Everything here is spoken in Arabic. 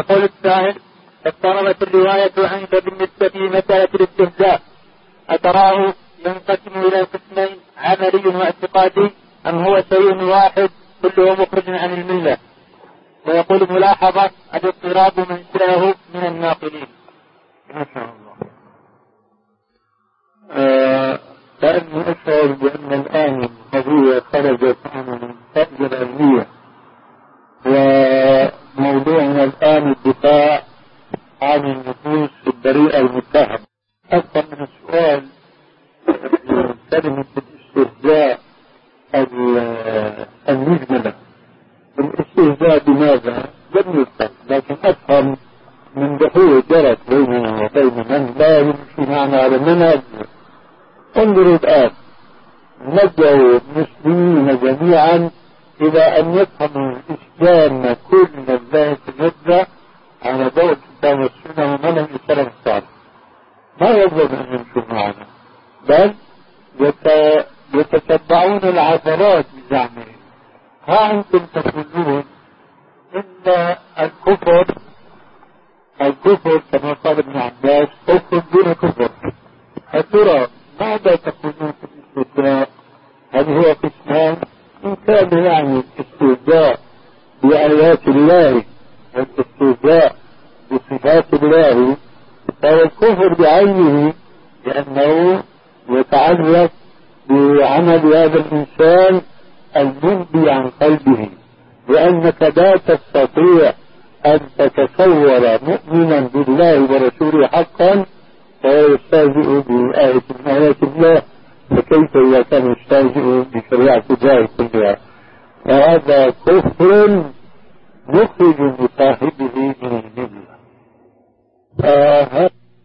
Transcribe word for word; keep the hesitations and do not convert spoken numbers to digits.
يقول السائل: اضطربت الرواية عنك بالنسبة لمسألة الاستهزاء، أتراه ينقسم إلى قسمين عملي واعتقادي أم هو شيء واحد كله مخرج عن الملة؟ ويقول ملاحظة: الاضطراب منشأه من الناقلين. ما شاء الله. آه لأني أشعر بأن الآن القضية خرجت عن الفائدة العلمية، وموضوعنا الآن الدفاع عن النفوس البريئة المتهمة. أكثر من السؤال كلمة الاستهزاء المجملة. الاستهزاء بماذا؟ لم يفهم، لكن أفهم من دخول جرت بيننا وبين من لا يمشي معنا على منهج. انظروا الآن، ندعو المسلمين جميعا إلى أن يفهموا الإسلام كل ذات مدة على ضوء الكتاب والسنة ومنهج السلف الصالح. ما يجب أن يمشوا معنا، بل يتتبعون العثرات بزعمهم. ها أنتم تقولون إن الكفر الكفر كما قال ابن عباس كفر دون كفر. فترى ماذا تقولون في الاستهزاء؟ هل هو قسمان؟ إن كان يعني الاستهزاء بآيات الله والاستهزاء بصفات الله فهو الكفر بعينه، لأنه يتعلق بعمل هذا الإنسان المنبي عن قلبه، لأنك لا تستطيع أن تتصور مؤمنا بالله ورسوله حقا فهو يستهزئ بآية من آيات الله، فكيف إذا كان يستهزئ بشريعة الله كلها؟ فهذا كفر مخرج لصاحبه من الملة.